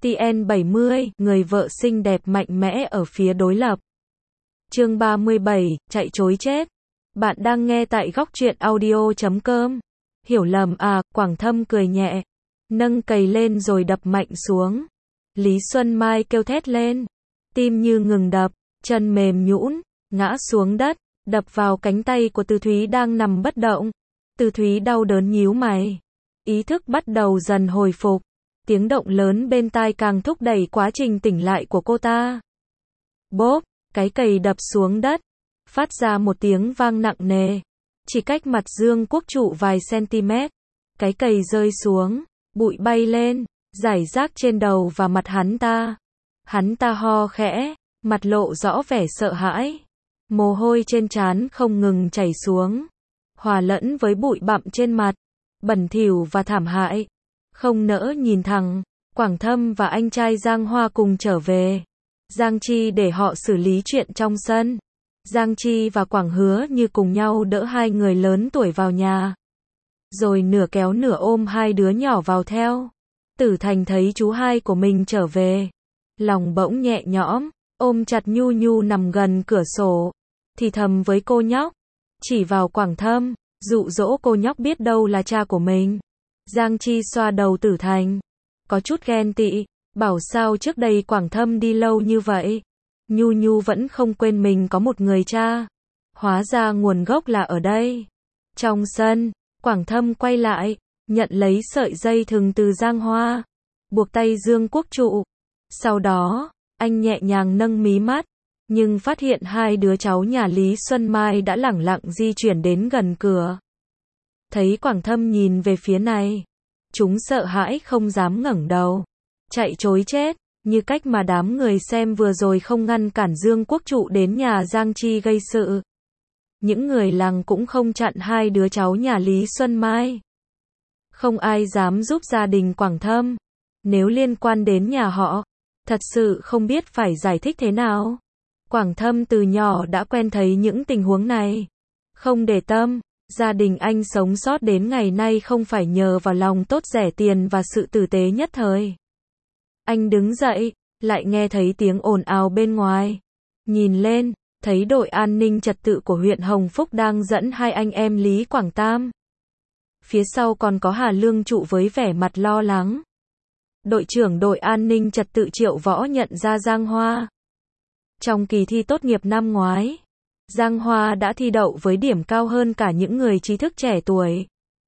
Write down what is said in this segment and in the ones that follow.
TN70, người vợ xinh đẹp mạnh mẽ ở phía đối lập. Chương 37, chạy trối chết. Bạn đang nghe tại góc truyện audio.com. Hiểu lầm à, Quảng Thâm cười nhẹ, nâng cầy lên rồi đập mạnh xuống. Lý Xuân Mai kêu thét lên, tim như ngừng đập, chân mềm nhũn, ngã xuống đất, đập vào cánh tay của Từ Thúy đang nằm bất động. Từ Thúy đau đớn nhíu mày, ý thức bắt đầu dần hồi phục. Tiếng động lớn bên tai càng thúc đẩy quá trình tỉnh lại của cô ta. Bốp, cái cầy đập xuống đất, phát ra một tiếng vang nặng nề. Chỉ cách mặt Dương Quốc Trụ vài cm, cái cầy rơi xuống, bụi bay lên, rải rác trên đầu và mặt hắn ta. Hắn ta ho khẽ, mặt lộ rõ vẻ sợ hãi. Mồ hôi trên trán không ngừng chảy xuống, hòa lẫn với bụi bặm trên mặt, bẩn thỉu và thảm hại. Không nỡ nhìn thẳng, Quảng Thâm và anh trai Giang Hoa cùng trở về. Giang Chi để họ xử lý chuyện trong sân. Giang Chi và Quảng Hứa như cùng nhau đỡ hai người lớn tuổi vào nhà, rồi nửa kéo nửa ôm hai đứa nhỏ vào theo. Tử Thành thấy chú hai của mình trở về, lòng bỗng nhẹ nhõm, ôm chặt Nhu Nhu nằm gần cửa sổ, thì thầm với cô nhóc, chỉ vào Quảng Thâm, dụ dỗ cô nhóc biết đâu là cha của mình. Giang Chi xoa đầu Tử Thành, có chút ghen tị, bảo sao trước đây Quảng Thâm đi lâu như vậy, Nhu Nhu vẫn không quên mình có một người cha. Hóa ra nguồn gốc là ở đây. Trong sân, Quảng Thâm quay lại, nhận lấy sợi dây thừng từ Giang Hoa, buộc tay Dương Quốc Trụ. Sau đó, anh nhẹ nhàng nâng mí mắt, nhưng phát hiện hai đứa cháu nhà Lý Xuân Mai đã lẳng lặng di chuyển đến gần cửa. Thấy Quảng Thâm nhìn về phía này, chúng sợ hãi không dám ngẩng đầu, chạy trối chết, như cách mà đám người xem vừa rồi không ngăn cản Dương Quốc Trụ đến nhà Giang Chi gây sự. Những người làng cũng không chặn hai đứa cháu nhà Lý Xuân Mai. Không ai dám giúp gia đình Quảng Thâm. Nếu liên quan đến nhà họ, thật sự không biết phải giải thích thế nào. Quảng Thâm từ nhỏ đã quen thấy những tình huống này. Không để tâm, gia đình anh sống sót đến ngày nay không phải nhờ vào lòng tốt rẻ tiền và sự tử tế nhất thời. Anh đứng dậy, lại nghe thấy tiếng ồn ào bên ngoài. Nhìn lên, thấy đội an ninh trật tự của huyện Hồng Phúc đang dẫn hai anh em Lý Quảng Tam. Phía sau còn có Hà Lương Trụ với vẻ mặt lo lắng. Đội trưởng đội an ninh trật tự Triệu Võ nhận ra Giang Hoa. Trong kỳ thi tốt nghiệp năm ngoái, Giang Hoa đã thi đậu với điểm cao hơn cả những người trí thức trẻ tuổi.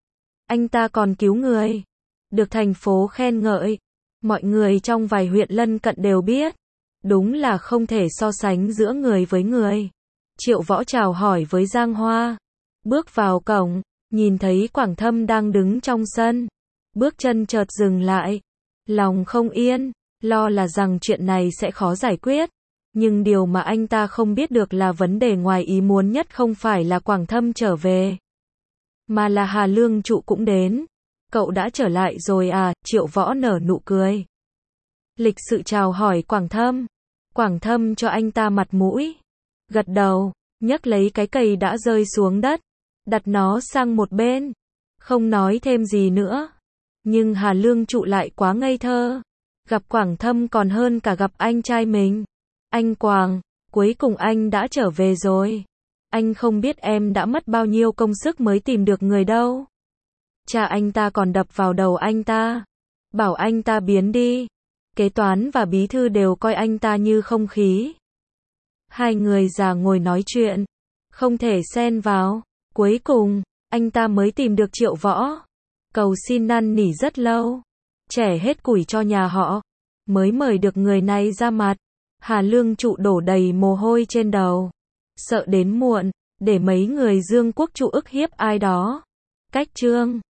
Anh ta còn cứu người, được thành phố khen ngợi. Mọi người trong vài huyện lân cận đều biết, đúng là không thể so sánh giữa người với người. Triệu Võ chào hỏi với Giang Hoa, bước vào cổng, nhìn thấy Quảng Thâm đang đứng trong sân, bước chân chợt dừng lại, lòng không yên, lo là rằng chuyện này sẽ khó giải quyết. Nhưng điều mà anh ta không biết được là vấn đề ngoài ý muốn nhất không phải là Quảng Thâm trở về, mà là Hà Lương Trụ cũng đến. Cậu đã trở lại rồi à? Triệu Võ nở nụ cười, lịch sự chào hỏi Quảng Thâm. Quảng Thâm cho anh ta mặt mũi, gật đầu, nhấc lấy cái cầy đã rơi xuống đất, đặt nó sang một bên, không nói thêm gì nữa. Nhưng Hà Lương Trụ lại quá ngây thơ, gặp Quảng Thâm còn hơn cả gặp anh trai mình. Anh Quảng, cuối cùng anh đã trở về rồi. Anh không biết em đã mất bao nhiêu công sức mới tìm được người đâu. Cha anh ta còn đập vào đầu anh ta, bảo anh ta biến đi. Kế toán và bí thư đều coi anh ta như không khí. Hai người già ngồi nói chuyện, không thể xen vào. Cuối cùng, anh ta mới tìm được Triệu Võ. Cầu xin năn nỉ rất lâu, trẻ hết củi cho nhà họ, mới mời được người này ra mặt. Hà Lương Trụ đổ đầy mồ hôi trên đầu, sợ đến muộn, để mấy người Dương Quốc Trụ ức hiếp ai đó. Cách chương